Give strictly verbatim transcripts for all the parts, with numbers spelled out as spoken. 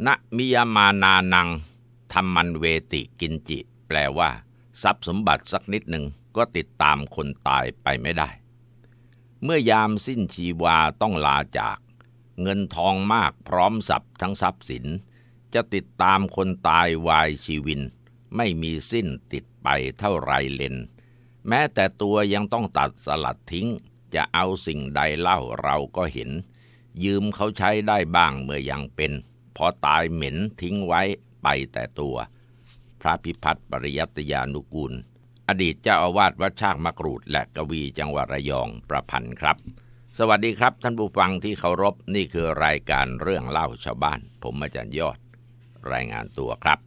ณมิยมานานังธรรมันเวติกินจิแปลว่าทรัพย์สมบัติสักนิดหนึ่งก็ติดตามคนตายไปไม่ได้เมื่อยามสิ้นชีวาต้องลาจากเงินทองมากพร้อมทรัพย์ทั้งทรัพย์สินจะติดตามคนตายวายชีวินไม่มีสิ้นติดไปเท่าไรเล่นแม้แต่ตัวยังต้องตัดสลัดทิ้งจะเอาสิ่งใดเล่าเราก็เห็นยืมเขาใช้ได้บ้างเมื่อยังเป็นพอตายเหม็นทิ้งไว้ไปแต่ตัวพระพิพัฒน์ปริยัตยานุกูลอดีตเจ้าอาวาสวัดชากมะกรูดและกวีจังหวัดระยองประพันธ์ครับสวัสดีครับท่านผู้ฟังที่เคารพนี่คือรายการเรื่องเล่าชาวบ้านผมอาจารย์ยอดรายงานตัวครับ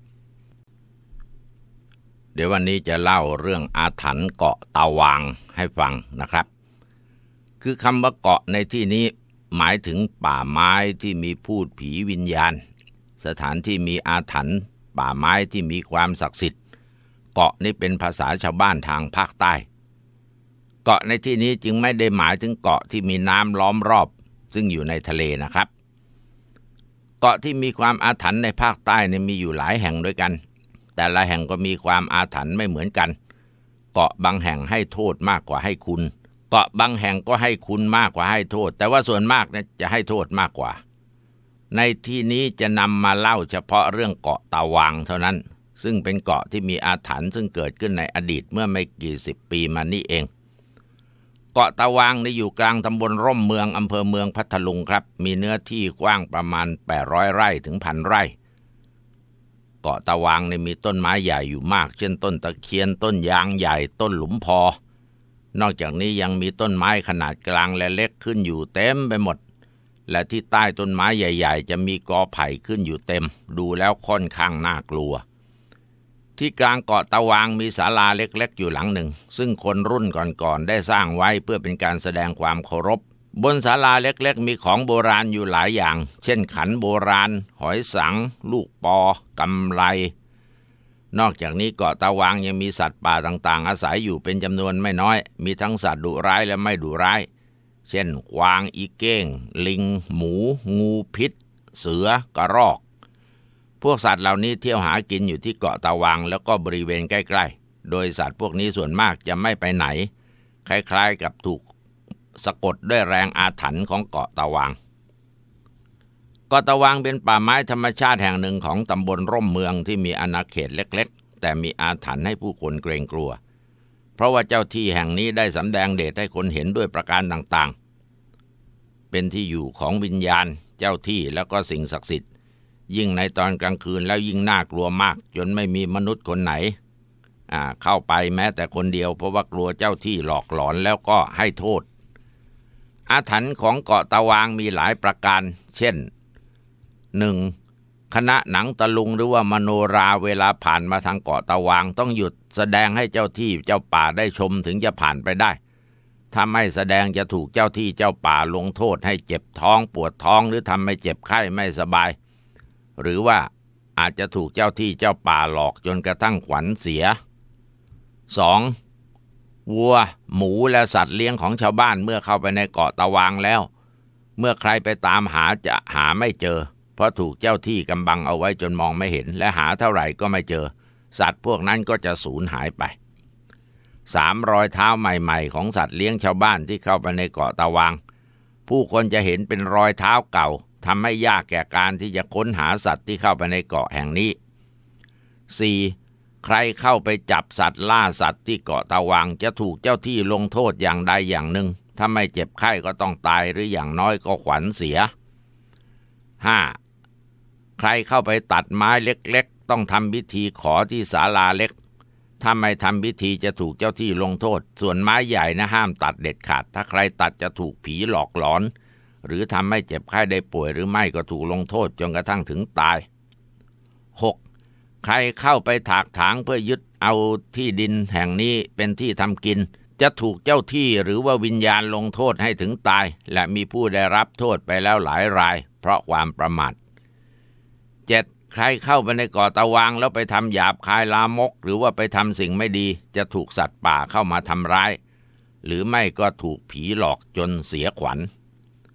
เดี๋ยววันนี้จะเล่าเรื่องอาถรรพ์เกาะตาวางให้ฟังนะครับคือคำว่าเกาะในที่นี้หมายถึงป่าไม้ที่มีพูดผีวิญญาณสถานที่มีอาถรรพ์ป่าไม้ที่มีความศักดิ์สิทธิ์เกาะนี่เป็นภาษาชาวบ้านทางภาคใต้เกาะในที่นี้จึงไม่ได้หมายถึงเกาะที่มีน้ำล้อมรอบซึ่งอยู่ในทะเลนะครับเกาะที่มีความอาถรรพ์ในภาคใต้เนี่ยมีอยู่หลายแห่งด้วยกันแต่ละแห่งก็มีความอาถรรพ์ไม่เหมือนกันเกาะบางแห่งให้โทษมากกว่าให้คุณเกาะบางแห่งก็ให้คุณมากกว่าให้โทษแต่ว่าส่วนมากเนี่ยจะให้โทษมากกว่าในที่นี้จะนำมาเล่าเฉพาะเรื่องเกาะตาวางเท่านั้นซึ่งเป็นเกาะที่มีอาถรรพ์ซึ่งเกิดขึ้นในอดีตเมื่อไม่กี่สิบปีมานี้เองเกาะตาวางนี่อยู่กลางตำบลร่มเมืองอำเภอเมืองพัทลุงครับมีเนื้อที่กว้างประมาณแปดร้อยไร่ถึง หนึ่งพัน ไร่เกาะตาวางนี่มีต้นไม้ใหญ่อยู่มากเช่นต้นตะเคียนต้นยางใหญ่ต้นหลุมพอนอกจากนี้ยังมีต้นไม้ขนาดกลางและเล็กขึ้นอยู่เต็มไปหมดและที่ใต้ต้นไม้ใหญ่ๆจะมีกอไผ่ขึ้นอยู่เต็มดูแล้วค่อนข้างน่ากลัวที่กลางเกาะตาวางมีศาลาเล็กๆอยู่หลังหนึ่งซึ่งคนรุ่นก่อนๆได้สร้างไว้เพื่อเป็นการแสดงความเคารพบนศาลาเล็กๆมีของโบราณอยู่หลายอย่างเช่นขันโบราณหอยสังลูกปอกำไลนอกจากนี้เกาะตาวางยังมีสัตว์ป่าต่างๆอาศัยอยู่เป็นจำนวนไม่น้อยมีทั้งสัตว์ดุร้ายและไม่ดุร้ายเช่นกวางอีเก้งลิงหมูงูพิษเสือกระรอกพวกสัตว์เหล่านี้เที่ยวหากินอยู่ที่เกาะตาวางแล้วก็บริเวณใกล้ๆโดยสัตว์พวกนี้ส่วนมากจะไม่ไปไหนคล้ายๆกับถูกสะกดด้วยแรงอาถรรพ์ของเกาะตาวางเกาะตาวางเป็นป่าไม้ธรรมชาติแห่งหนึ่งของตำบลร่มเมืองที่มีอาณาเขตเล็กๆแต่มีอาถรรพ์ให้ผู้คนเกรงกลัวเพราะว่าเจ้าที่แห่งนี้ได้สำแดงเดชให้คนเห็นด้วยประการต่างๆเป็นที่อยู่ของวิญญาณเจ้าที่แล้วก็สิ่งศักดิ์สิทธิ์ยิ่งในตอนกลางคืนแล้วยิ่งน่ากลัวมากจนไม่มีมนุษย์คนไหนอ่าเข้าไปแม้แต่คนเดียวเพราะว่ากลัวเจ้าที่หลอกหลอนแล้วก็ให้โทษอาถรรพ์ของเกาะตาวางมีหลายประการเช่น หนึ่ง. คณะหนังตะลุงหรือว่ามโนราเวลาผ่านมาทางเกาะตาวางต้องหยุดแสดงให้เจ้าที่เจ้าป่าได้ชมถึงจะผ่านไปได้ถ้าไม่แสดงจะถูกเจ้าที่เจ้าป่าลงโทษให้เจ็บท้องปวดท้องหรือทำให้เจ็บไข้ไม่สบายหรือว่าอาจจะถูกเจ้าที่เจ้าป่าหลอกจนกระทั่งขวัญเสีย สอง. วัวหมูและสัตว์เลี้ยงของชาวบ้านเมื่อเข้าไปในเกาะตาวางแล้วเมื่อใครไปตามหาจะหาไม่เจอเพราะถูกเจ้าที่กำบังเอาไว้จนมองไม่เห็นและหาเท่าไหร่ก็ไม่เจอสัตว์พวกนั้นก็จะสูญหายไป สาม. รอยเท้าใหม่ๆของสัตว์เลี้ยงชาวบ้านที่เข้าไปในเกาะตาวางผู้คนจะเห็นเป็นรอยเท้าเก่าทำให้ยากแก่การที่จะค้นหาสัตว์ที่เข้าไปในเกาะแห่งนี้ สี่. ใครเข้าไปจับสัตว์ล่าสัตว์ที่เกาะตาวางจะถูกเจ้าที่ลงโทษอย่างใดอย่างหนึ่งถ้าไม่เจ็บไข้ก็ต้องตายหรืออย่างน้อยก็ขวัญเสีย ห้า. ใครเข้าไปตัดไม้เล็กๆต้องทำพิธีขอที่ศาลาเล็กถ้าไม่ทำพิธีจะถูกเจ้าที่ลงโทษส่วนไม้ใหญ่นะห้ามตัดเด็ดขาดถ้าใครตัดจะถูกผีหลอกหลอนหรือทำให้เจ็บไข้ได้ป่วยหรือไม่ก็ถูกลงโทษจนกระทั่งถึงตาย หก. ใครเข้าไปถากถางเพื่อยึดเอาที่ดินแห่งนี้เป็นที่ทำกินจะถูกเจ้าที่หรือว่าวิญญาณลงโทษให้ถึงตายและมีผู้ได้รับโทษไปแล้วหลายรายเพราะความประมาท เจ็ด. ใครเข้าไปในเกาะตาวางแล้วไปทำหยาบคายลามกหรือว่าไปทำสิ่งไม่ดีจะถูกสัตว์ป่าเข้ามาทำร้ายหรือไม่ก็ถูกผีหลอกจนเสียขวัญ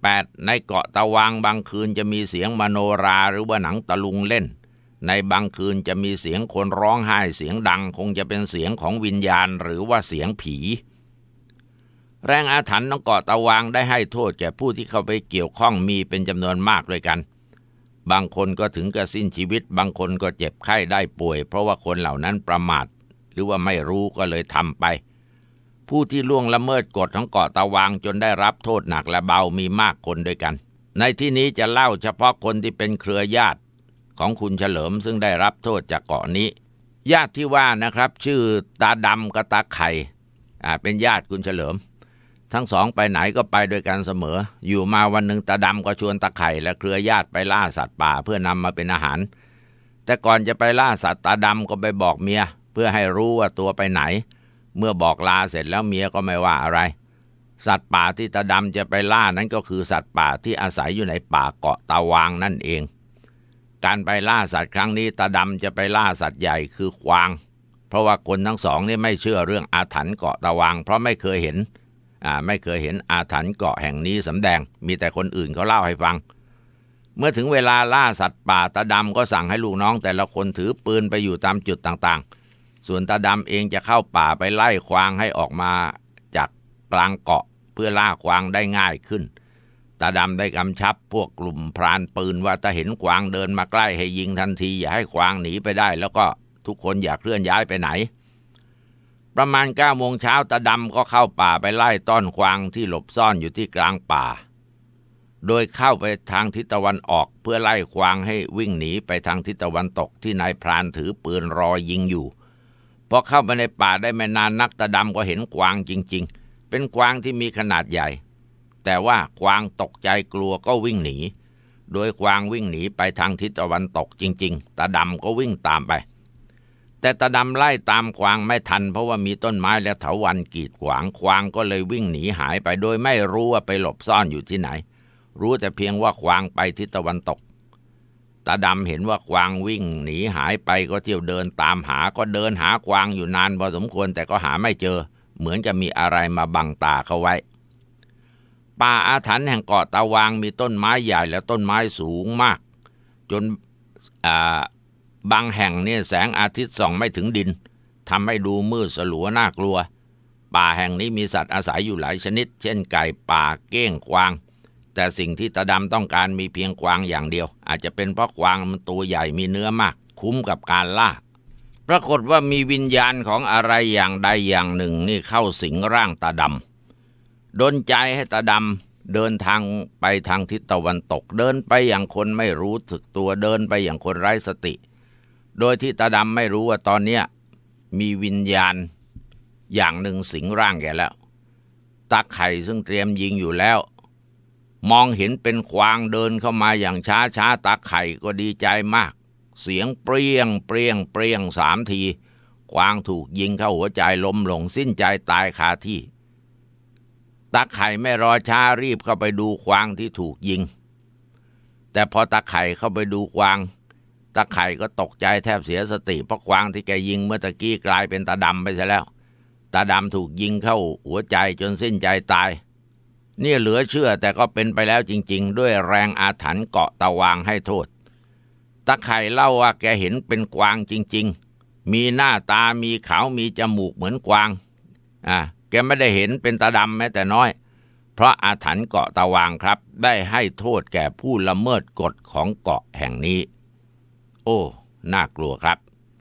แปดในเกาะตะวางบางคืนจะมีเสียงมโนราหรือว่าหนังตะลุงเล่นในบางคืนจะมีเสียงคนร้องไห้เสียงดังคงจะเป็นเสียงของวิญญาณหรือว่าเสียงผีแรงอาถรรพ์ของเกาะตะวางได้ให้โทษแก่ผู้ที่เข้าไปเกี่ยวข้องมีเป็นจำนวนมากด้วยกันบางคนก็ถึงกับสิ้นชีวิตบางคนก็เจ็บไข้ได้ป่วยเพราะว่าคนเหล่านั้นประมาทหรือว่าไม่รู้ก็เลยทำไปผู้ที่ล่วงละเมิดกฎของเกาะตะวางจนได้รับโทษหนักและเบามีมากคนด้วยกันในที่นี้จะเล่าเฉพาะคนที่เป็นเครือญาติของคุณเฉลิมซึ่งได้รับโทษจากเกาะนี้ญาติที่ว่านะครับชื่อตาดำกับตาไข่อ่าเป็นญาติคุณเฉลิมทั้งสองไปไหนก็ไปด้วยกันเสมออยู่มาวันหนึ่งตาดำก็ชวนตาไข่และเครือญาติไปล่าสัตว์ป่าเพื่อนำมาเป็นอาหารแต่ก่อนจะไปล่าสัตว์ตาดำก็ไปบอกเมียเพื่อให้รู้ว่าตัวไปไหนเมื่อบอกลาเสร็จแล้วเมียก็ไม่ว่าอะไรสัตว์ป่าที่ตาดำจะไปล่านั้นก็คือสัตว์ป่าที่อาศัยอยู่ในป่าเกาะตาวางนั่นเองการไปล่าสัตว์ครั้งนี้ตาดำจะไปล่าสัตว์ใหญ่คือกวางเพราะว่าคนทั้งสองนี่ไม่เชื่อเรื่องอาถรรพ์เกาะตาวางเพราะไม่เคยเห็นอ่าไม่เคยเห็นอาถรรพ์เกาะแห่งนี้สำแดงมีแต่คนอื่นเขาเล่าให้ฟังเมื่อถึงเวลาล่าสัตว์ป่าตาดำก็สั่งให้ลูกน้องแต่ละคนถือปืนไปอยู่ตามจุดต่างๆส่วนตาดำเองจะเข้าป่าไปไล่กวางให้ออกมาจากกลางเกาะเพื่อล่ากวางได้ง่ายขึ้นตาดำได้กำชับพวกกลุ่มพรานปืนว่าถ้าเห็นกวางเดินมาใกล้ให้ยิงทันทีอย่าให้กวางหนีไปได้แล้วก็ทุกคนอย่าเคลื่อนย้ายไปไหนประมาณเก้าโมงเช้าตาดำก็เข้าป่าไปไล่ต้อนกวางที่หลบซ่อนอยู่ที่กลางป่าโดยเข้าไปทางทิศตะวันออกเพื่อไล่กวางให้วิ่งหนีไปทางทิศตะวันตกที่นายพรานถือปืนรอยิงอยู่พอเข้าไปในป่าได้ไม่นานนักตาดำก็เห็นกวางจริงๆเป็นกวางที่มีขนาดใหญ่แต่ว่ากวางตกใจกลัวก็วิ่งหนีโดยกวางวิ่งหนีไปทางทิศตะวันตกจริงๆตาดำก็วิ่งตามไปแต่ตาดำไล่ตามกวางไม่ทันเพราะว่ามีต้นไม้และเถาวัลย์กีดขวางกวางก็เลยวิ่งหนีหายไปโดยไม่รู้ว่าไปหลบซ่อนอยู่ที่ไหนรู้แต่เพียงว่ากวางไปทิศตะวันตกตาดำเห็นว่ากวางวิ่งหนีหายไปก็เที่ยวเดินตามหาก็เดินหากวางอยู่นานพอสมควรแต่ก็หาไม่เจอเหมือนจะมีอะไรมาบังตาเขาไว้ป่าอาถรรพ์แห่งเกาะตาวางมีต้นไม้ใหญ่และต้นไม้สูงมากจนอ่าบางแห่งเนี่ยแสงอาทิตย์ส่องไม่ถึงดินทำให้ดูมืดสลัวน่ากลัวป่าแห่งนี้มีสัตว์อาศัยอยู่หลายชนิดเช่นไก่ป่าเก้งกวางแต่สิ่งที่ตาดำต้องการมีเพียงกวางอย่างเดียวอาจจะเป็นเพราะกวางมันตัวใหญ่มีเนื้อมากคุ้มกับการล่าปรากฏว่ามีวิญญาณของอะไรอย่างใดอย่างหนึ่งนี่เข้าสิงร่างตาดำดลใจให้ตาดำเดินทางไปทางทิศตะวันตกเดินไปอย่างคนไม่รู้สึกตัวเดินไปอย่างคนไร้สติโดยที่ตาดำไม่รู้ว่าตอนนี้มีวิญญาณอย่างหนึ่งสิงร่างแกแล้วตาไข่ซึ่งเตรียมยิงอยู่แล้วมองเห็นเป็นกวางเดินเข้ามาอย่างช้าช้าตาไข่ก็ดีใจมากเสียงเปรี้ยงเปรี้ยงเปรี้ยงสามทีกวางถูกยิงเข้าหัวใจล้มลงสิ้นใจตายคาที่ตาไข่ไม่รอช้ารีบเข้าไปดูกวางที่ถูกยิงแต่พอตาไข่เข้าไปดูกวางตาไข่ก็ตกใจแทบเสียสติเพราะกวางที่แกยิงเมื่อตะกี้กลายเป็นตาดำไปซะแล้วตาดำถูกยิงเข้าหัวใจจนสิ้นใจตายนี่เหลือเชื่อแต่ก็เป็นไปแล้วจริงๆด้วยแรงอาถรรพ์เกาะตาวางให้โทษตาไข่เล่าว่าแกเห็นเป็นกวางจริงๆมีหน้าตามีเขามีจมูกเหมือนกวางอ่าแกไม่ได้เห็นเป็นตาดำแม้แต่น้อยเพราะอาถรรพ์เกาะตาวางครับได้ให้โทษแก่ผู้ละเมิดกฎของเกาะแห่งนี้โอ้น่ากลัวครับ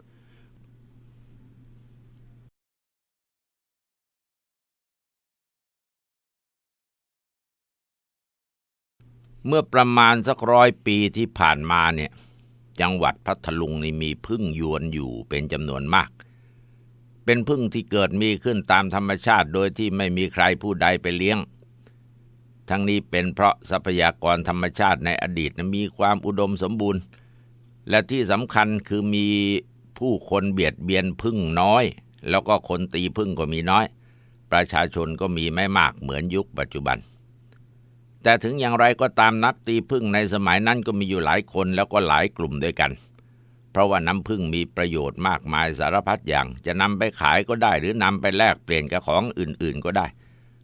เมื่อประมาณสักร้อยปีที่ผ่านมาเนี่ยจังหวัดพัทลุงนี่มีผึ้งยวนอยู่เป็นจำนวนมากเป็นผึ้งที่เกิดมีขึ้นตามธรรมชาติโดยที่ไม่มีใครผู้ใดไปเลี้ยงทั้งนี้เป็นเพราะทรัพยากรธรรมชาติในอดีตมีความอุดมสมบูรณ์และที่สำคัญคือมีผู้คนเบียดเบียนผึ้งน้อยแล้วก็คนตีผึ้งก็มีน้อยประชาชนก็มีไม่มากเหมือนยุคปัจจุบันแต่ถึงอย่างไรก็ตามนักตีผึ้งในสมัยนั้นก็มีอยู่หลายคนแล้วก็หลายกลุ่มด้วยกันเพราะว่าน้ำผึ้งมีประโยชน์มากมายสารพัดอย่างจะนำไปขายก็ได้หรือนำไปแลกเปลี่ยนกับของอื่นๆก็ได้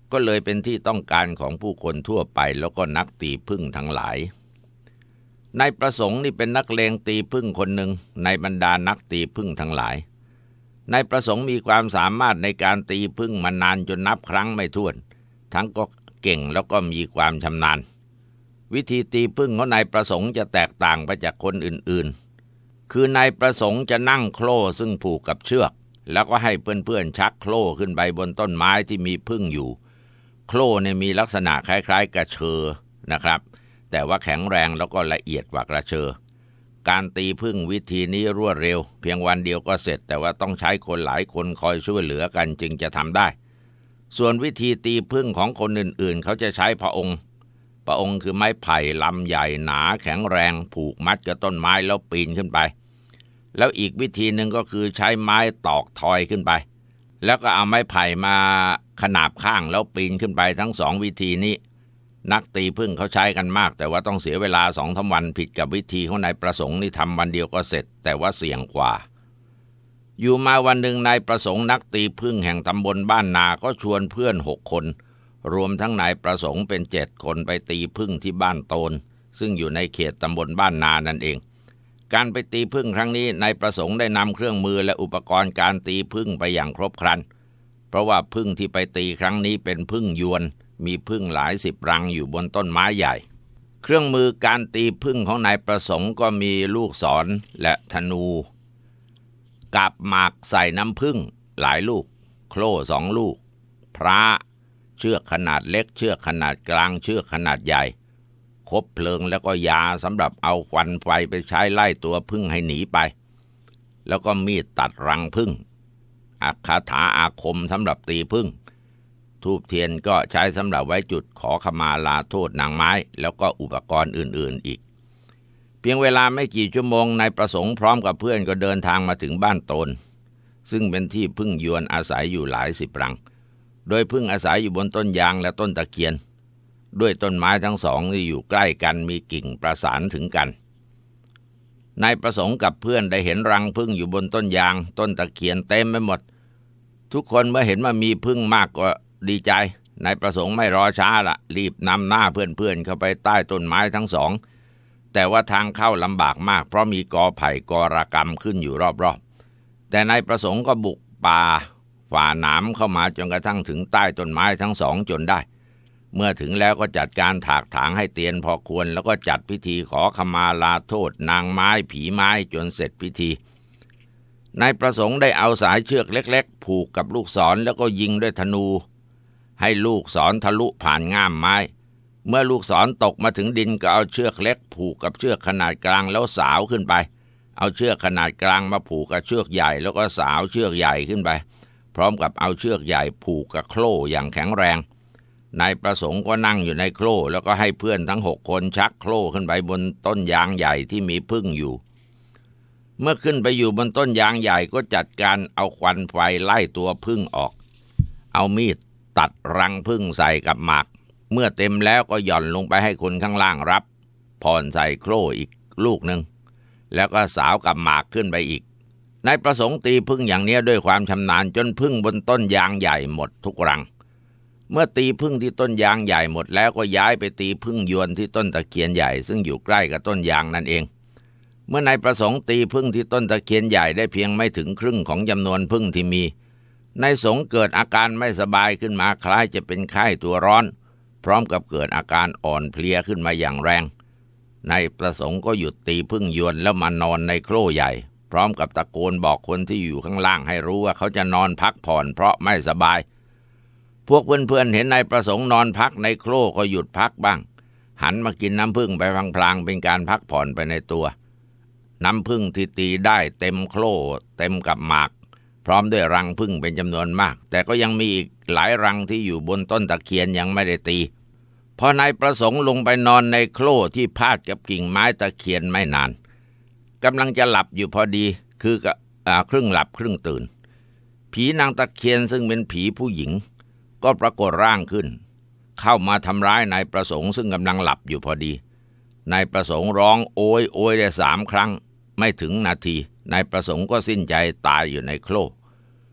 ก็เลยเป็นที่ต้องการของผู้คนทั่วไปแล้วก็นักตีผึ้งทั้งหลายนายประสงค์นี่เป็นนักเลงตีผึ้งคนหนึ่งในบรรดานักตีผึ้งทั้งหลายนายประสงค์มีความสามารถในการตีผึ้งมานานจนนับครั้งไม่ถ้วนทั้งก็เก่งแล้วก็มีความชำนาญวิธีตีผึ้งของนายประสงค์จะแตกต่างไปจากคนอื่นๆคือนายประสงค์จะนั่งโคล่ซึ่งผูกกับเชือกแล้วก็ให้เพื่อนๆชักโคล่ขึ้นไปบนต้นไม้ที่มีผึ้งอยู่โคล่เนี่ยมีลักษณะคล้ายๆกระเชอนะครับแต่ว่าแข็งแรงแล้วก็ละเอียดกว่ากระเชอการตีผึ้งวิธีนี้รวดเร็วเพียงวันเดียวก็เสร็จแต่ว่าต้องใช้คนหลายคนคอยช่วยเหลือกันจึงจะทำได้ส่วนวิธีตีผึ้งของคนอื่นๆเขาจะใช้พระองค์พระองค์คือไม้ไผ่ลำใหญ่หนาแข็งแรงผูกมัดกับต้นไม้แล้วปีนขึ้นไปแล้วอีกวิธีหนึ่งก็คือใช้ไม้ตอกทอยขึ้นไปแล้วก็เอาไม้ไผ่มาขนาบข้างแล้วปีนขึ้นไปทั้งสองวิธีนี้นักตีผึ้งเขาใช้กันมากแต่ว่าต้องเสียเวลาสองสามวันผิดกับวิธีของนายประสงค์นี่ทำวันเดียวก็เสร็จแต่ว่าเสี่ยงกว่าอยู่มาวันหนึ่งนายประสงค์นักตีผึ้งแห่งตำบลบ้านนาก็ชวนเพื่อนหกคนรวมทั้งนายประสงค์เป็นเจ็ดคนไปตีผึ้งที่บ้านโตนซึ่งอยู่ในเขตตำบลบ้านนานั่นเองการไปตีผึ้งครั้งนี้นายประสงค์ได้นำเครื่องมือและอุปกรณ์การตีผึ้งไปอย่างครบครันเพราะว่าผึ้งที่ไปตีครั้งนี้เป็นผึ้งยวนมีผึ้งหลายสิบรังอยู่บนต้นไม้ใหญ่เครื่องมือการตีผึ้งของนายประสงค์ก็มีลูกศรและธนูกับหมากใส่น้ำผึ้งหลายลูกโคล่สองลูกพระเชือกขนาดเล็กเชือกขนาดกลางเชือกขนาดใหญ่คบเพลิงแล้วก็ยาสำหรับเอาควันไฟไปใช้ไล่ตัวผึ้งให้หนีไปแล้วก็มีดตัดรังผึ้งอัคาถาอาคมสำหรับตีผึ้งธูปเทียนก็ใช้สำหรับไว้จุดขอขมาลาโทษนางไม้แล้วก็อุปกรณ์อื่นๆอีกเพียงเวลาไม่กี่ชั่วโมงนายประสงค์พร้อมกับเพื่อนก็เดินทางมาถึงบ้านโตนซึ่งเป็นที่ผึ้งยวนอาศัยอยู่หลายสิบรังโดยผึ้งอาศัยอยู่บนต้นยางและต้นตะเคียนด้วยต้นไม้ทั้งสองที่อยู่ใกล้กันมีกิ่งประสานถึงกันนายประสงค์กับเพื่อนได้เห็นรังผึ้งอยู่บนต้นยางต้นตะเคียนเต็มไปหมดทุกคนเมื่อเห็นว่ามีผึ้งมากก็ดีใจนายประสงค์ไม่รอช้าละรีบนำหน้าเพื่อนๆเข้าไปใต้ต้นไม้ทั้งสองแต่ว่าทางเข้าลำบากมากเพราะมีกอไผ่กอระกำขึ้นอยู่รอบๆแต่นายประสงค์ก็บุกป่าฝ่าหนามเข้ามาจนกระทั่งถึงใต้ต้นไม้ทั้งสองจนได้เมื่อถึงแล้วก็จัดการถากถางให้เตียนพอควรแล้วก็จัดพิธีขอขมาลาโทษนางไม้ผีไม้จนเสร็จพิธีนายประสงค์ได้เอาสายเชือกเล็กๆผูกกับลูกศรแล้วก็ยิงด้วยธนูให้ลูกศรทะลุผ่านง่ามไม้เมื่อลูกศรตกมาถึงดินก็เอาเชือกเล็กผูกกับเชือกขนาดกลางแล้วสาวขึ้นไปเอาเชือกขนาดกลางมาผูกกับเชือกใหญ่แล้วก็สาวเชือกใหญ่ขึ้นไปพร้อมกับเอาเชือกใหญ่ผูกกับโคล่อย่างแข็งแรงนายประสงค์ก็นั่งอยู่ในโคล่แล้วก็ให้เพื่อนทั้งหกคนชักโคล่ขึ้นไปบนต้นยางใหญ่ที่มีผึ้งอยู่เมื่อขึ้นไปอยู่บนต้นยางใหญ่ก็จัดการเอาควันไฟไล่ตัวผึ้งออกเอามีดตัดรังผึ้งใส่กับหมากเมื่อเต็มแล้วก็หย่อนลงไปให้คนข้างล่างรับผ่อนใส่โคล่อีกลูกหนึ่งแล้วก็สาวกับหมากขึ้นไปอีกนายประสงค์ตีผึ้งอย่างนี้ด้วยความชำนาญจนผึ้งบนต้นยางใหญ่หมดทุกรังเมื่อตีผึ้งที่ต้นยางใหญ่หมดแล้วก็ย้ายไปตีผึ้งยวนที่ต้นตะเคียนใหญ่ซึ่งอยู่ใกล้กับต้นยางนั่นเองเมื่อนายประสงค์ตีผึ้งที่ต้นตะเคียนใหญ่ได้เพียงไม่ถึงครึ่งของจำนวนผึ้งที่มีนายสงเกิดอาการไม่สบายขึ้นมาคล้ายจะเป็นไข้ตัวร้อนพร้อมกับเกิดอาการอ่อนเพลียขึ้นมาอย่างแรงนายประสงค์ก็หยุดตีผึ้งยวนแล้วมานอนในโคล่ใหญ่พร้อมกับตะโกนบอกคนที่อยู่ข้างล่างให้รู้ว่าเขาจะนอนพักผ่อนเพราะไม่สบายพวกเพื่อนๆเห็นนายประสงค์นอนพักในโคล่ก็หยุดพักบ้างหันมากินน้ำผึ้งไปพลางๆเป็นการพักผ่อนไปในตัวน้ำผึ้งที่ตีได้เต็มโคล่เต็มกับหมากพร้อมด้วยรังผึ้งเป็นจำนวนมากแต่ก็ยังมีอีกหลายรังที่อยู่บนต้นตะเคียนยังไม่ได้ตีพอนายประสงค์ลงไปนอนในโคล่ที่พาดกับกิ่งไม้ตะเคียนไม่นานกำลังจะหลับอยู่พอดีคือกับครึ่งหลับครึ่งตื่นผีนางตะเคียนซึ่งเป็นผีผู้หญิงก็ปรากฏร่างขึ้นเข้ามาทำร้ายนายประสงค์ซึ่งกำลังหลับอยู่พอดีนายประสงค์ร้องโอยโอยได้สามครั้งไม่ถึงนาทีนายประสงค์ก็สิ้นใจตายอยู่ในโคล่ผ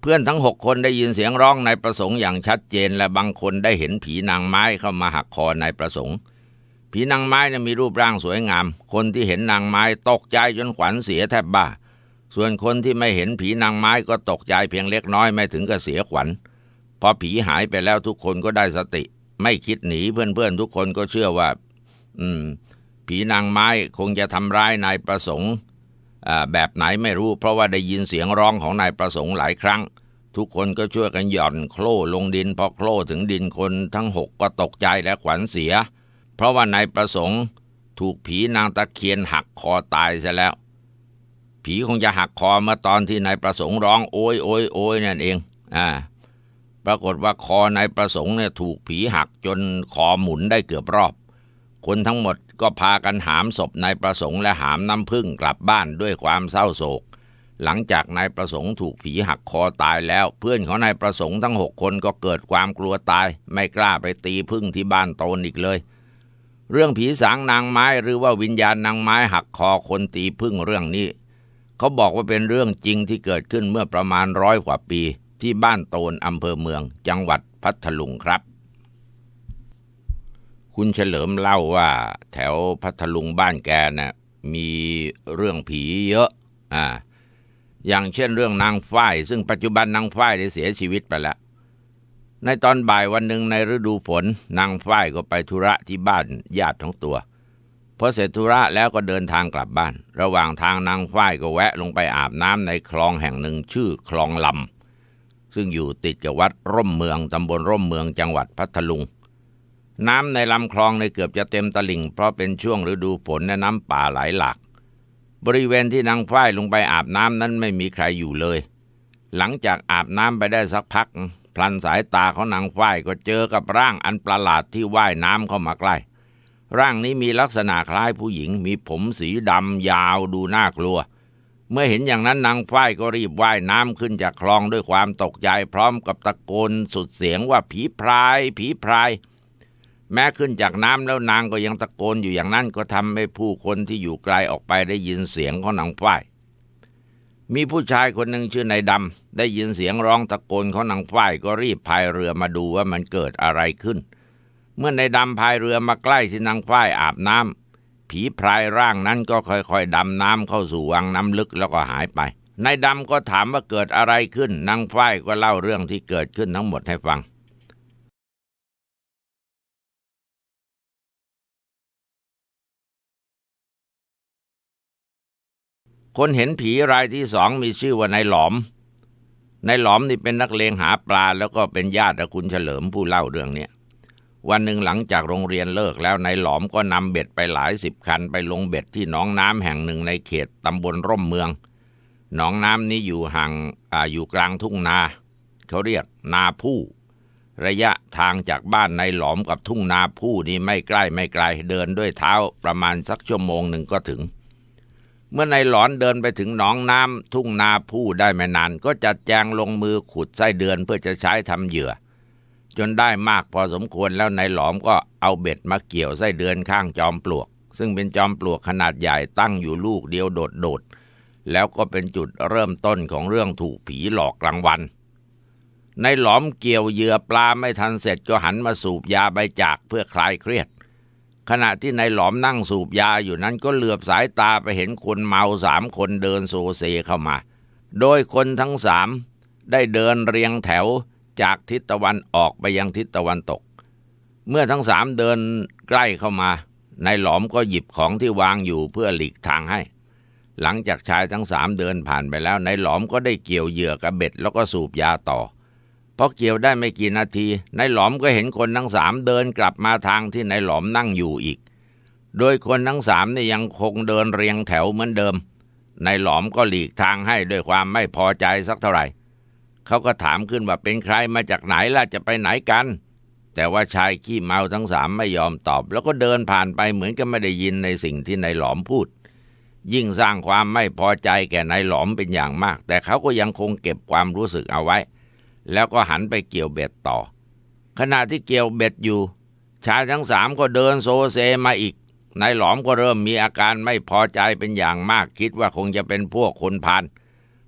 พื่อนทั้งหกคนได้ยินเสียงร้องนายประสงค์อย่างชัดเจนและบางคนได้เห็นผีนางไม้เข้ามาหักคอนายประสงค์ผีนางไม้เนี่ยมีรูปร่างสวยงามคนที่เห็นนางไม้ตกใจจนขวัญเสียแทบบ้าส่วนคนที่ไม่เห็นผีนางไม้ก็ตกใจเพียงเล็กน้อยไม่ถึงกับเสียขวัญพอผีหายไปแล้วทุกคนก็ได้สติไม่คิดหนีเพื่อนๆทุกคนก็เชื่อว่าอืมผีนางไม้คงจะทำร้ายนายประสงค์แบบไหนไม่รู้เพราะว่าได้ยินเสียงร้องของนายประสงค์หลายครั้งทุกคนก็ช่วยกันหย่อนโคล่ลงดินพอโคล่ถึงดินคนทั้งหกก็ตกใจและขวัญเสียเพราะว่านายประสงค์ถูกผีนางตะเคียนหักคอตายซะแล้วผีคงจะหักคอเมื่อตอนที่นายประสงค์ร้องโอยโอยโอยนั่นเองอ่าปรากฏว่าคอนายประสงค์เนี่ยถูกผีหักจนคอหมุนได้เกือบรอบคนทั้งหมดก็พากันหามศพนายประสงค์และหามน้ำผึ้งกลับบ้านด้วยความเศร้าโศกหลังจากนายประสงค์ถูกผีหักคอตายแล้วเพื่อนของนายประสงค์ทั้งหกคนก็เกิดความกลัวตายไม่กล้าไปตีผึ้งที่บ้านโตนอีกเลยเรื่องผีสางนางไม้หรือว่าวิญญาณนางไม้หักคอคนตีผึ้งเรื่องนี้เขาบอกว่าเป็นเรื่องจริงที่เกิดขึ้นเมื่อประมาณร้อยกว่าปีที่บ้านโตนอำเภอเมืองจังหวัดพัทลุงครับคุณเฉลิมเล่าว่าแถวพัทลุงบ้านแกน่ะมีเรื่องผีเยอะอ่าอย่างเช่นเรื่องนางฝ้ายซึ่งปัจจุบันนางฝ้ายได้เสียชีวิตไปแล้วในตอนบ่ายวันหนึ่งในฤดูฝนนางฝ้ายก็ไปธุระที่บ้านญาติของตัวพอเสร็จธุระแล้วก็เดินทางกลับบ้านระหว่างทางนางฝ้ายก็แวะลงไปอาบน้ำในคลองแห่งหนึ่งชื่อคลองลำซึ่งอยู่ติดกับวัดร่มเมืองตำบลร่มเมืองจังหวัดพัทลุงน้ำในลำคลองในเกือบจะเต็มตลิ่งเพราะเป็นช่วงฤดูฝนและน้ำป่าไหลหลากบริเวณที่นางฝ้ายลงไปอาบน้ำนั้นไม่มีใครอยู่เลยหลังจากอาบน้ำไปได้สักพักพลันสายตาของนางฝ้ายก็เจอกับร่างอันประหลาดที่ว่ายน้ำเข้ามาใกล้ร่างนี้มีลักษณะคล้ายผู้หญิงมีผมสีดำยาวดูน่ากลัวเมื่อเห็นอย่างนั้นนางฝ้ายก็รีบว่ายน้ำขึ้นจากคลองด้วยความตกใจพร้อมกับตะโกนสุดเสียงว่าผีพรายผีพรายแม้ขึ้นจากน้ำแล้วนางก็ยังตะโกนอยู่อย่างนั้นก็ทำให้ผู้คนที่อยู่ไกลออกไปได้ยินเสียงของนางฝ้ายมีผู้ชายคนหนึ่งชื่อนายดำได้ยินเสียงร้องตะโกนของนางฝ้ายก็รีบพายเรือมาดูว่ามันเกิดอะไรขึ้นเมื่อนายดำพายเรือมาใกล้ที่นางฝ้ายอาบน้ำผีพรายร่างนั้นก็ค่อยๆดำน้ำเข้าสู่วังน้ำลึกแล้วก็หายไปนายดำก็ถามว่าเกิดอะไรขึ้นนางฝ้ายก็เล่าเรื่องที่เกิดขึ้นทั้งหมดให้ฟังคนเห็นผีรายที่สองมีชื่อว่านายหลอมนายหลอมนี่เป็นนักเลงหาปลาแล้วก็เป็นญาติกับคุณเฉลิมผู้เล่าเรื่องนี้วันหนึ่งหลังจากโรงเรียนเลิกแล้วนายหลอมก็นำเบ็ดไปหลายสิบคันไปลงเบ็ดที่หนองน้ำแห่งหนึ่งในเขตตำบลร่มเมืองหนองน้ำนี้อยู่ห่างอ่าอยู่กลางทุ่งนาเขาเรียกนาผู้ระยะทางจากบ้านนายหลอมกับทุ่งนาผู้นี่ไม่ใกล้ไม่ไกลเดินด้วยเท้าประมาณสักชั่วโมงหนึ่งก็ถึงเมื่อนายหลอนเดินไปถึงหนองน้ำทุ่งนาผู้ได้ไม่นานก็จัดแจงลงมือขุดไส้เดือนเพื่อจะใช้ทำเหยื่อจนได้มากพอสมควรแล้วนายหลอมก็เอาเบ็ดมาเกี่ยวไส้เดือนข้างจอมปลวกซึ่งเป็นจอมปลวกขนาดใหญ่ตั้งอยู่ลูกเดียวโดดๆแล้วก็เป็นจุดเริ่มต้นของเรื่องถูกผีหลอกกลางวันนายหลอมเกี่ยวเหยื่อปลาไม่ทันเสร็จก็หันมาสูบยาใบจากเพื่อคลายเครียดขณะที่นายหลอมนั่งสูบยาอยู่นั้นก็เหลือบสายตาไปเห็นคนเมาสามคนเดินโซเซเข้ามาโดยคนทั้งสามได้เดินเรียงแถวจากทิศตะวันออกไปยังทิศตะวันตกเมื่อทั้งสามเดินใกล้เข้ามานายหลอมก็หยิบของที่วางอยู่เพื่อหลีกทางให้หลังจากชายทั้งสามเดินผ่านไปแล้วนายหลอมก็ได้เกี่ยวเหยื่อกับเบ็ดแล้วก็สูบยาต่อพอเกี่ยวได้ไม่กี่นาทีนายหลอมก็เห็นคนทั้งสามเดินกลับมาทางที่นายหลอมนั่งอยู่อีกโดยคนทั้งสามนี่ยังคงเดินเรียงแถวเหมือนเดิมนายหลอมก็หลีกทางให้ด้วยความไม่พอใจสักเท่าไหร่เขาก็ถามขึ้นว่าเป็นใครมาจากไหนล่ะจะไปไหนกันแต่ว่าชายขี้เมาทั้งสามไม่ยอมตอบแล้วก็เดินผ่านไปเหมือนกับไม่ได้ยินในสิ่งที่นายหลอมพูดยิ่งสร้างความไม่พอใจแก่นายหลอมเป็นอย่างมากแต่เขาก็ยังคงเก็บความรู้สึกเอาไว้แล้วก็หันไปเกี่ยวเบ็ดต่อขณะที่เกี่ยวเบ็ดอยู่ชายทั้งสามก็เดินโซเซมาอีกนายหลอมก็เริ่มมีอาการไม่พอใจเป็นอย่างมากคิดว่าคงจะเป็นพวกคนพาล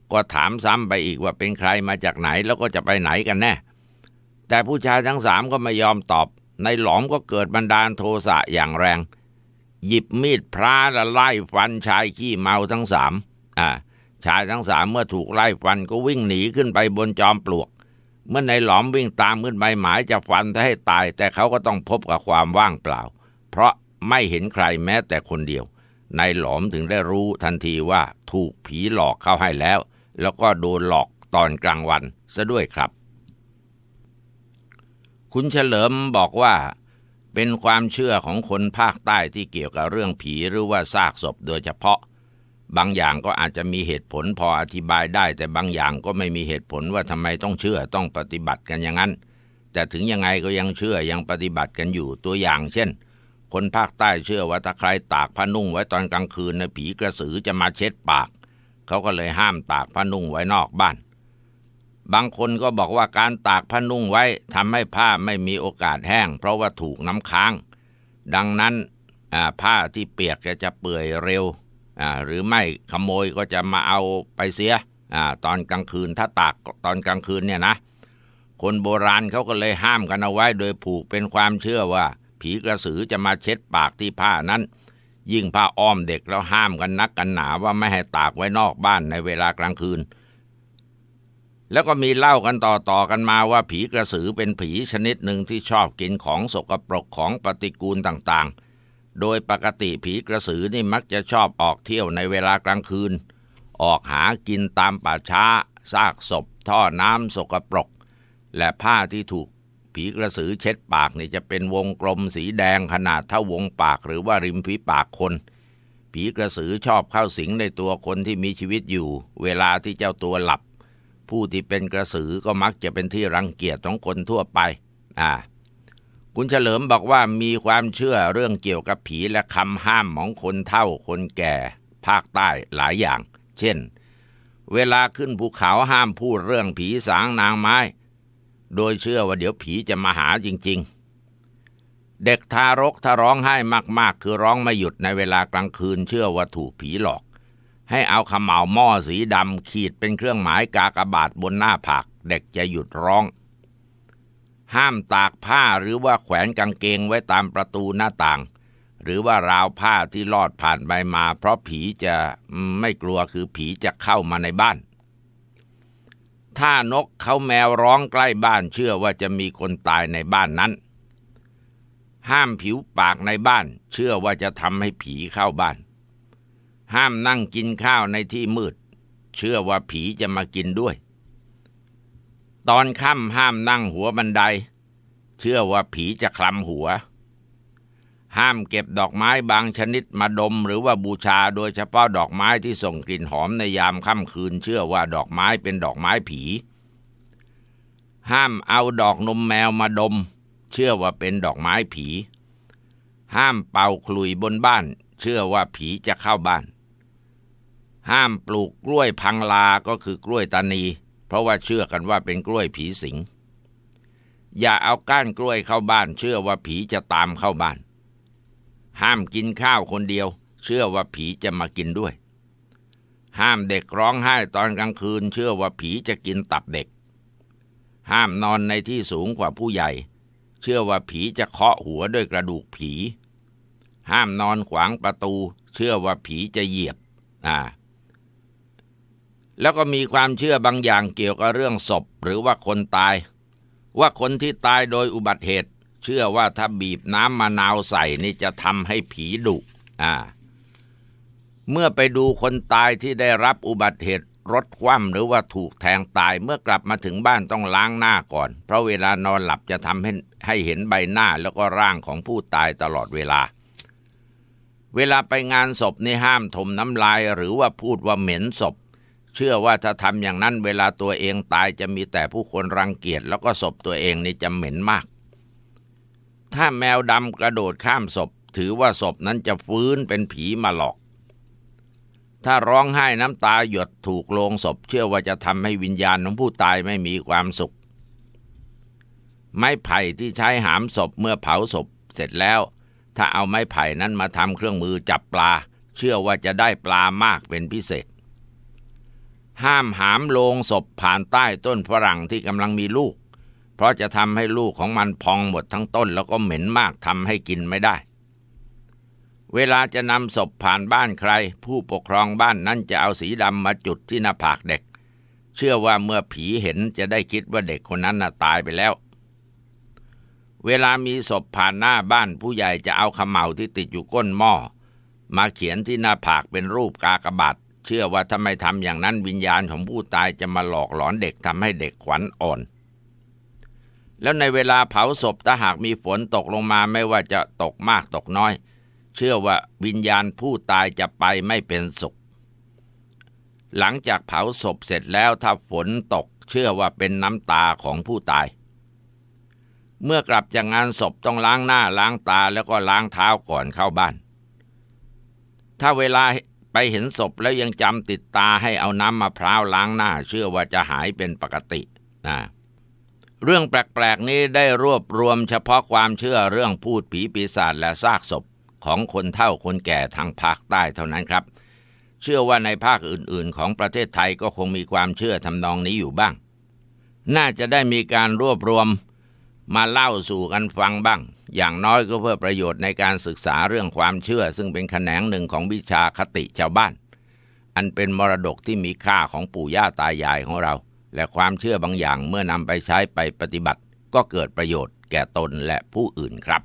ก็ถามซ้ำไปอีกว่าเป็นใครมาจากไหนแล้วก็จะไปไหนกันแน่แต่ผู้ชายทั้งสามก็ไม่ยอมตอบในหลอมก็เกิดบันดาลโทสะอย่างแรงหยิบมีดพระและไล่ฟันชายขี้เมาทั้งสามอ่าชายทั้งสามเมื่อถูกไล่ฟันก็วิ่งหนีขึ้นไปบนจอมปลวกเมื่อในหลอมวิ่งตามขึ้นไปหมายจะฟันให้ตายแต่เขาก็ต้องพบกับความว่างเปล่าเพราะไม่เห็นใครแม้แต่คนเดียวนายหลอมถึงได้รู้ทันทีว่าถูกผีหลอกเข้าให้แล้วแล้วก็โดนหลอกตอนกลางวันซะด้วยครับคุณเฉลิมบอกว่าเป็นความเชื่อของคนภาคใต้ที่เกี่ยวกับเรื่องผีหรือว่าซากศพโดยเฉพาะบางอย่างก็อาจจะมีเหตุผลพออธิบายได้แต่บางอย่างก็ไม่มีเหตุผลว่าทำไมต้องเชื่อต้องปฏิบัติกันอย่างนั้นแต่ถึงยังไงก็ยังเชื่อยังปฏิบัติกันอยู่ตัวอย่างเช่นคนภาคใต้เชื่อว่าถ้าใครตากผ้านุ่งไว้ตอนกลางคืนนะผีกระสือจะมาเช็ดปากเขาก็เลยห้ามตากผ้านุ่งไว้นอกบ้านบางคนก็บอกว่าการตากผ้านุ่งไว้ทำให้ผ้าไม่มีโอกาสแห้งเพราะว่าถูกน้ำค้างดังนั้นผ้าที่เปียกจะจะเปื่อยเร็วหรือไม่ขโมยก็จะมาเอาไปเสียตอนกลางคืนถ้าตากตอนกลางคืนเนี่ยนะคนโบราณเขาก็เลยห้ามกันเอาไว้โดยผูกเป็นความเชื่อว่าผีกระสือจะมาเช็ดปากที่ผ้านั้นยิ่งผ้าอ้อมเด็กแล้วห้ามกันนักกันหนาว่าไม่ให้ตากไว้นอกบ้านในเวลากลางคืนแล้วก็มีเล่ากันต่อๆกันมาว่าผีกระสือเป็นผีชนิดหนึ่งที่ชอบกินของสกปรกของปฏิกูลต่างๆโดยปกติผีกระสือนี่มักจะชอบออกเที่ยวในเวลากลางคืนออกหากินตามป่าช้าซากศพท่อน้ำสกปรกและผ้าที่ถูกผีกระสือเช็ดปากนี่จะเป็นวงกลมสีแดงขนาดเท่าวงปากหรือว่าริมฝีปากคนผีกระสือชอบเข้าสิงในตัวคนที่มีชีวิตอยู่เวลาที่เจ้าตัวหลับผู้ที่เป็นกระสือก็มักจะเป็นที่รังเกียจของคนทั่วไปอ่าคุณเฉลิมบอกว่ามีความเชื่อเรื่องเกี่ยวกับผีและคำห้ามของคนเฒ่าคนแก่ภาคใต้หลายอย่างเช่นเวลาขึ้นภูเขาห้ามพูดเรื่องผีสางนางไม้โดยเชื่อว่าเดี๋ยวผีจะมาหาจริงๆเด็กทารกถ้าร้องไห้มากๆคือร้องไม่หยุดในเวลากลางคืนเชื่อว่าถูกผีหลอกให้เอาขม่าหม้อสีดำขีดเป็นเครื่องหมายกากบาทบนหน้าผากเด็กจะหยุดร้องห้ามตากผ้าหรือว่าแขวนกางเกงไว้ตามประตูหน้าต่างหรือว่าราวผ้าที่ลอดผ่านไปมาเพราะผีจะไม่กลัวคือผีจะเข้ามาในบ้านถ้านกเขาแมวร้องใกล้บ้านเชื่อว่าจะมีคนตายในบ้านนั้นห้ามผิวปากในบ้านเชื่อว่าจะทำให้ผีเข้าบ้านห้ามนั่งกินข้าวในที่มืดเชื่อว่าผีจะมากินด้วยตอนค่ำห้ามนั่งหัวบันไดเชื่อว่าผีจะคลำหัวห้ามเก็บดอกไม้บางชนิดมาดมหรือว่าบูชาโดยเฉพาะดอกไม้ที่ส่งกลิ่นหอมในยามค่ำคืนเชื่อว่าดอกไม้เป็นดอกไม้ผีห้ามเอาดอกนมแมวมาดมเชื่อว่าเป็นดอกไม้ผีห้ามเป่าขลุ่ยบนบ้านเชื่อว่าผีจะเข้าบ้านห้ามปลูกกล้วยพังลาก็คือกล้วยตานีเพราะว่าเชื่อกันว่าเป็นกล้วยผีสิงอย่าเอาก้านกล้วยเข้าบ้านเชื่อว่าผีจะตามเข้าบ้านห้ามกินข้าวคนเดียวเชื่อว่าผีจะมากินด้วยห้ามเด็กร้องไห้ตอนกลางคืนเชื่อว่าผีจะกินตับเด็กห้ามนอนในที่สูงกว่าผู้ใหญ่เชื่อว่าผีจะเคาะหัวด้วยกระดูกผีห้ามนอนขวางประตูเชื่อว่าผีจะเหยียบอ่าแล้วก็มีความเชื่อบางอย่างเกี่ยวกับเรื่องศพหรือว่าคนตายว่าคนที่ตายโดยอุบัติเหตุเชื่อว่าถ้าบีบน้ำมะนาวใส่นี่จะทำให้ผีดุอ่าเมื่อไปดูคนตายที่ได้รับอุบัติเหตุรถคว่ำหรือว่าถูกแทงตายเมื่อกลับมาถึงบ้านต้องล้างหน้าก่อนเพราะเวลานอนหลับจะทำให้ให้เห็นใบหน้าแล้วก็ร่างของผู้ตายตลอดเวลาเวลาไปงานศพนี่ห้ามถมน้ำลายหรือว่าพูดว่าเหม็นศพเชื่อว่าถ้าทำอย่างนั้นเวลาตัวเองตายจะมีแต่ผู้คนรังเกียจแล้วก็ศพตัวเองนี่จะเหม็นมากถ้าแมวดำกระโดดข้ามศพถือว่าศพนั้นจะฟื้นเป็นผีมาหลอกถ้าร้องไห้น้ำตาหยดถูกโลงศพเชื่อว่าจะทำให้วิญญาณของผู้ตายไม่มีความสุขไม้ไผ่ที่ใช้หามศพเมื่อเผาศพเสร็จแล้วถ้าเอาไม้ไผ่นั้นมาทำเครื่องมือจับปลาเชื่อว่าจะได้ปลามากเป็นพิเศษห้ามหามโลงศพผ่านใต้ต้นฝรั่งที่กำลังมีลูกเพราะจะทำให้ลูกของมันพองหมดทั้งต้นแล้วก็เหม็นมากทำให้กินไม่ได้เวลาจะนำศพผ่านบ้านใครผู้ปกครองบ้านนั้นจะเอาสีดำมาจุดที่หน้าผากเด็กเชื่อว่าเมื่อผีเห็นจะได้คิดว่าเด็กคนนั้นน่ะตายไปแล้วเวลามีศพผ่านหน้าบ้านผู้ใหญ่จะเอาเขม่าที่ติดอยู่ก้นหม้อมาเขียนที่หน้าผากเป็นรูปกากบาทเชื่อว่าถ้าไม่ทำอย่างนั้นวิญญาณของผู้ตายจะมาหลอกหลอนเด็กทำให้เด็กขวัญอ่อนแล้วในเวลาเผาศพถ้าหากมีฝนตกลงมาไม่ว่าจะตกมากตกน้อยเชื่อว่าวิญญาณผู้ตายจะไปไม่เป็นสุขหลังจากเผาศพเสร็จแล้วถ้าฝนตกเชื่อว่าเป็นน้ำตาของผู้ตายเมื่อกลับจากงานศพต้องล้างหน้าล้างตาแล้วก็ล้างเท้าก่อนเข้าบ้านถ้าเวลาไปเห็นศพแล้วยังจำติดตาให้เอาน้ำมะพร้าวล้างหน้าเชื่อว่าจะหายเป็นปกตินะเรื่องแปลกๆนี้ได้รวบรวมเฉพาะความเชื่อเรื่องพูดผีปีศาจและซากศพของคนเฒ่าคนแก่ทางภาคใต้เท่านั้นครับเชื่อว่าในภาคอื่นๆของประเทศไทยก็คงมีความเชื่อทำนองนี้อยู่บ้างน่าจะได้มีการรวบรวมมาเล่าสู่กันฟังบ้างอย่างน้อยก็เพื่อประโยชน์ในการศึกษาเรื่องความเชื่อซึ่งเป็นแขนงหนึ่งของวิชาคติชาวบ้านอันเป็นมรดกที่มีค่าของปู่ย่าตายายของเราและความเชื่อบางอย่างเมื่อนำไปใช้ไปปฏิบัติก็เกิดประโยชน์แก่ตนและผู้อื่นครับ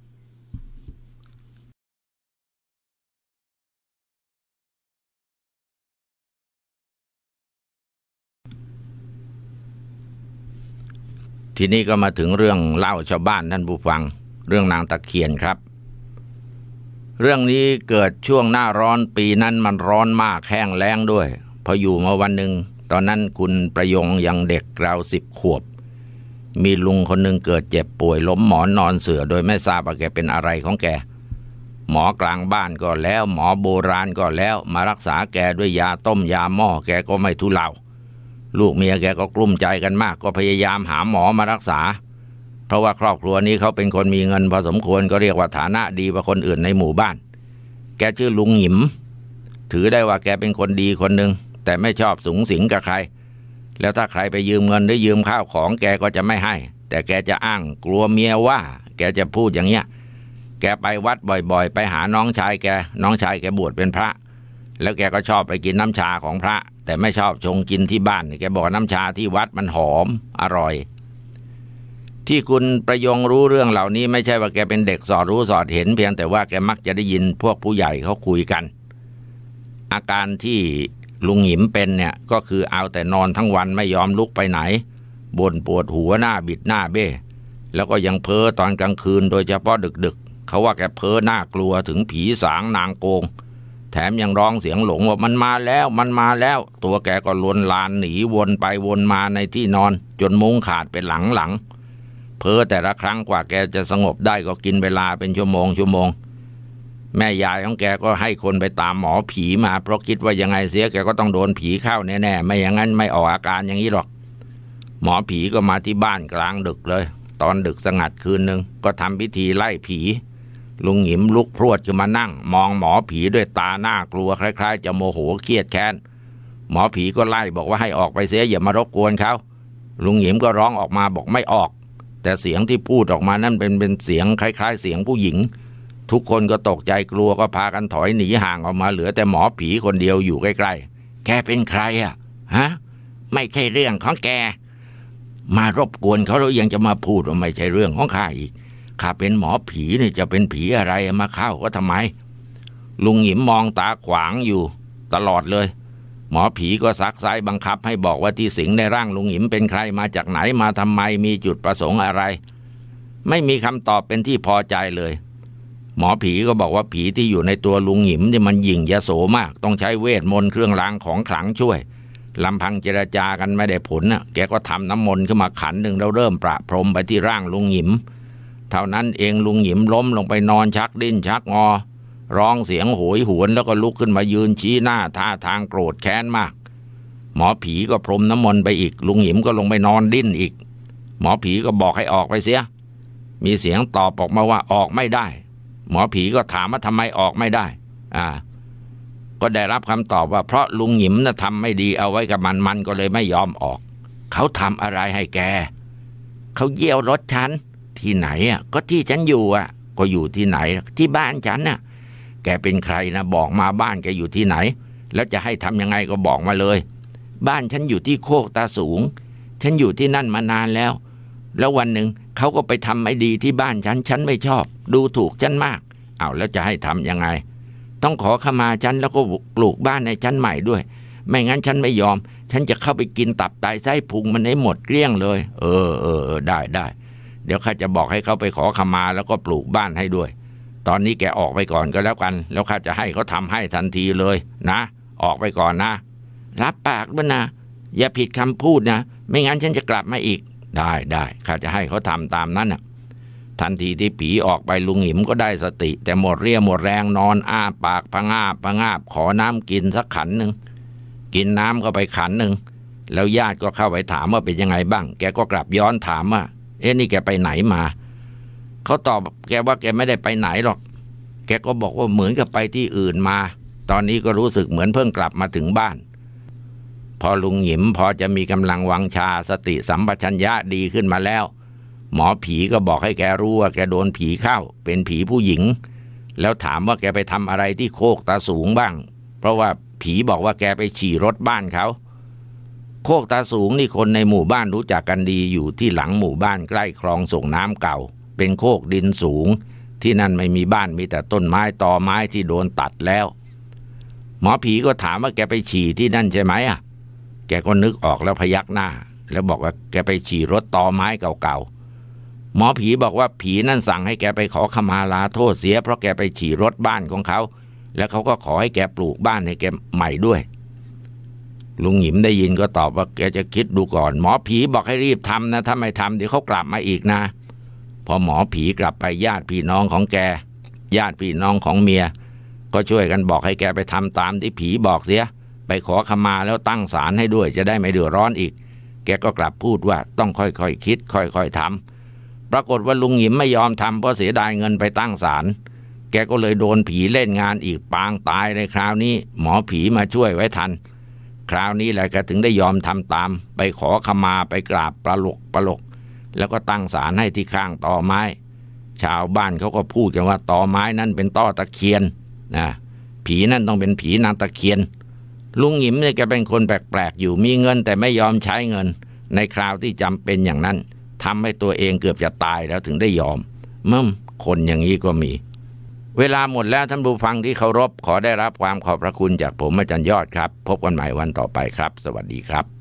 ทีนี้ก็มาถึงเรื่องเล่าชาวบ้านท่านผู้ฟังเรื่องนางตะเคียนครับเรื่องนี้เกิดช่วงหน้าร้อนปีนั้นมันร้อนมากแห้งแล้งด้วยพออยู่มาวันหนึ่งตอนนั้นคุณประยงยังเด็กราวสิบขวบมีลุงคนหนึ่งเกิดเจ็บป่วยล้มหมอนนอนเสื่อโดยไม่ทราบว่าแกเป็นอะไรของแกหมอกลางบ้านก็แล้วหมอโบราณก็แล้วมารักษาแกด้วยยาต้มยาหม้อแกก็ไม่ทุเลาลูกเมียแกก็กลุ้มใจกันมากก็พยายามหาหมอมารักษาเพราะว่าครอบครัวนี้เขาเป็นคนมีเงินพอสมควรก็เรียกว่าฐานะดีกว่าคนอื่นในหมู่บ้านแกชื่อลุงหยิมถือได้ว่าแกเป็นคนดีคนหนึ่งแต่ไม่ชอบสุงสิงกับใครแล้วถ้าใครไปยืมเงินหรือยืมข้าวของแกก็จะไม่ให้แต่แกจะอ้างกลัวเมียว่าแกจะพูดอย่างเงี้ยแกไปวัดบ่อยๆไปหาน้องชายแกน้องชายแกบวชเป็นพระแล้วแกก็ชอบไปกินน้ำชาของพระแต่ไม่ชอบชงกินที่บ้านแกบอกน้ำชาที่วัดมันหอมอร่อยที่คุณประยงรู้เรื่องเหล่านี้ไม่ใช่ว่าแกเป็นเด็กสอดรู้สอดเห็นเพียงแต่ว่าแกมักจะได้ยินพวกผู้ใหญ่เขาคุยกันอาการที่ลุงหยิมเป็นเนี่ยก็คือเอาแต่นอนทั้งวันไม่ยอมลุกไปไหนบ่นปวดหัวหน้าบิดหน้าเบ้แล้วก็ยังเพ้อตอนกลางคืนโดยเฉพาะดึกๆเขาว่าแกเพ้อน่ากลัวถึงผีสางนางโกงแถมยังร้องเสียงหลงว่ามันมาแล้วมันมาแล้วตัวแกก็ลวนลานหนีวนไปวนมาในที่นอนจนมุ้งขาดเป็นหลังๆเพ้อแต่ละครั้งกว่าแกจะสงบได้ก็กินเวลาเป็นชั่วโมงชั่วโมงแม่ยายของแกก็ให้คนไปตามหมอผีมาเพราะคิดว่ายังไงเสียแกก็ต้องโดนผีเข้าแน่ๆไม่อย่างนั้นไม่ออกอาการอย่างนี้หรอกหมอผีก็มาที่บ้านกลางดึกเลยตอนดึกสงัดคืนนึงก็ทำพิธีไล่ผีลุงหยิมลุกพรวดขึ้นมานั่งมองหมอผีด้วยตาหน้ากลัวคล้ายๆจะโมโหเครียดแค้นหมอผีก็ไล่บอกว่าให้ออกไปเสียอย่ามารบกวนเขาลุงหยิมก็ร้องออกมาบอกไม่ออกแต่เสียงที่พูดออกมานั่นเป็นเป็นเสียงคล้ายๆเสียงผู้หญิงทุกคนก็ตกใจกลัวก็พากันถอยหนีห่างออกมาเหลือแต่หมอผีคนเดียวอยู่ใกล้ๆแกเป็นใครอ่ะฮะไม่ใช่เรื่องของแกมารบกวนเขาแล้วยังจะมาพูดว่าไม่ใช่เรื่องของข้าอีกข้าเป็นหมอผีนี่จะเป็นผีอะไรมาเข้าก็ทำไมลุงหยิมมองตาขวางอยู่ตลอดเลยหมอผีก็ซักไซบังคับให้บอกว่าที่สิงในร่างลุงหยิมเป็นใครมาจากไหนมาทำไมมีจุดประสงค์อะไรไม่มีคำตอบเป็นที่พอใจเลยหมอผีก็บอกว่าผีที่อยู่ในตัวลุงหยิมนี่มันยิ่งยโสมากต้องใช้เวทมนต์เครื่องรางของขลังช่วยลำพังเจรจากันไม่ได้ผลน่ะแกก็ทำน้ำมนต์ขึ้นมาขันหนึ่งแล้วเริ่มประพรมไปที่ร่างลุงหยิมเท่านั้นเองลุงหยิมล้มลงไปนอนชักดิ้นชักงอร้องเสียงโหยหวนแล้วก็ลุกขึ้นมายืนชี้หน้าท่าทางโกรธแค้นมากหมอผีก็พรมน้ำมนต์ไปอีกลุงหยิมก็ลงไปนอนดิ้นอีกหมอผีก็บอกให้ออกไปเสียมีเสียงตอบออกมาว่าออกไม่ได้หมอผีก็ถามว่าทำไมออกไม่ได้อ่าก็ได้รับคำตอบว่าเพราะลุงหยิมน่ะทำไม่ดีเอาไว้กับมันมันก็เลยไม่ยอมออกเขาทำอะไรให้แกเขาเยี่ยวรถฉันที่ไหนอ่ะก็ที่ฉันอยู่อ่ะก็อยู่ที่ไหนที่บ้านฉันน่ะแกเป็นใครนะบอกมาบ้านแกอยู่ที่ไหนแล้วจะให้ทำยังไงก็บอกมาเลยบ้านฉันอยู่ที่โคกตาสูงฉันอยู่ที่นั่นมานานแล้วแล้ววันหนึ่งเขาก็ไปทำไม่ดีที่บ้านฉันฉันไม่ชอบดูถูกฉันมากเอาแล้วจะให้ทำยังไงต้องขอขมาฉันแล้วก็ปลูกบ้านในฉันใหม่ด้วยไม่งั้นฉันไม่ยอมฉันจะเข้าไปกินตับไตไส้พุงมันให้หมดเกลี้ยงเลยเออเออเออได้ได้เดี๋ยวข้าจะบอกให้เขาไปขอขมาแล้วก็ปลูกบ้านให้ด้วยตอนนี้แกออกไปก่อนก็แล้วกันแล้วข้าจะให้เขาทำให้ทันทีเลยนะออกไปก่อนนะรับปากด้วยนะอย่าผิดคำพูดนะไม่งั้นฉันจะกลับมาอีกได้ได้ข้าจะให้เขาทำตามนั้นน่ะทันทีที่ผีออกไปลุงหยิมก็ได้สติแต่หมดเรี่ยวหมดแรงนอนอ้าปากพะงาบพะงาบขอน้ำกินสักขันหนึ่งกินน้ำเข้าไปขันหนึ่งแล้วญาติก็เข้าไปถามว่าเป็นยังไงบ้างแกก็กลับย้อนถามว่าเอ๊ะนี่แกไปไหนมาเขาตอบแกว่าแกไม่ได้ไปไหนหรอกแกก็บอกว่าเหมือนกับไปที่อื่นมาตอนนี้ก็รู้สึกเหมือนเพิ่งกลับมาถึงบ้านพอลุงหยิมพอจะมีกำลังวังชาสติสัมปชัญญะดีขึ้นมาแล้วหมอผีก็บอกให้แกรู้ว่าแกโดนผีเข้าเป็นผีผู้หญิงแล้วถามว่าแกไปทำอะไรที่โคกตาสูงบ้างเพราะว่าผีบอกว่าแกไปฉี่รถบ้านเขาโคกตาสูงนี่คนในหมู่บ้านรู้จักกันดีอยู่ที่หลังหมู่บ้านใกล้คลองส่งน้ำเก่าเป็นโคกดินสูงที่นั่นไม่มีบ้านมีแต่ต้นไม้ตอไม้ที่โดนตัดแล้วหมอผีก็ถามว่าแกไปฉี่ที่นั่นใช่ไหมอ่ะแกก็นึกออกแล้วพยักหน้าแล้วบอกว่าแกไปฉี่รถตอไม้เก่าๆหมอผีบอกว่าผีนั่นสั่งให้แกไปขอขมาลาโทษเสียเพราะแกไปฉี่รถบ้านของเขาแล้วเขาก็ขอให้แกปลูกบ้านให้แกใหม่ด้วยลุงหยิมได้ยินก็ตอบว่าแกจะคิดดูก่อนหมอผีบอกให้รีบทำนะถ้าไม่ทำเดี๋ยวเขากลับมาอีกนะพอหมอผีกลับไปญาติพี่น้องของแกญาติพี่น้องของเมียก็ช่วยกันบอกให้แกไปทำตามที่ผีบอกเสียไปขอขมาแล้วตั้งศาลให้ด้วยจะได้ไม่เดือดร้อนอีกแกก็กลับพูดว่าต้องค่อยๆ ค, คิดค่อยๆทำปรากฏว่าลุงหยิมไม่ยอมทำเพราะเสียดายเงินไปตั้งศาลแกก็เลยโดนผีเล่นงานอีกปางตายในคราวนี้หมอผีมาช่วยไว้ทันคราวนี้แหละแกถึงได้ยอมทำตามไปขอขมาไปกราบปลาหลกปลาหลกแล้วก็ตั้งศาลให้ที่ข้างตอไม้ชาวบ้านเขาก็พูดกันว่าตอไม้นั่นเป็นต้อตะเคียนนะผีนั่นต้องเป็นผีนางตะเคียนลุงหยิมเนี่ยแกเป็นคนแปลกๆอยู่มีเงินแต่ไม่ยอมใช้เงินในคราวที่จำเป็นอย่างนั้นทำให้ตัวเองเกือบจะตายแล้วถึงได้ยอมมึมคนอย่างนี้ก็มีเวลาหมดแล้วท่านผู้ฟังที่เคารพขอได้รับความขอบพระคุณจากผมอาจารย์ยอดครับพบกันใหม่วันต่อไปครับสวัสดีครับ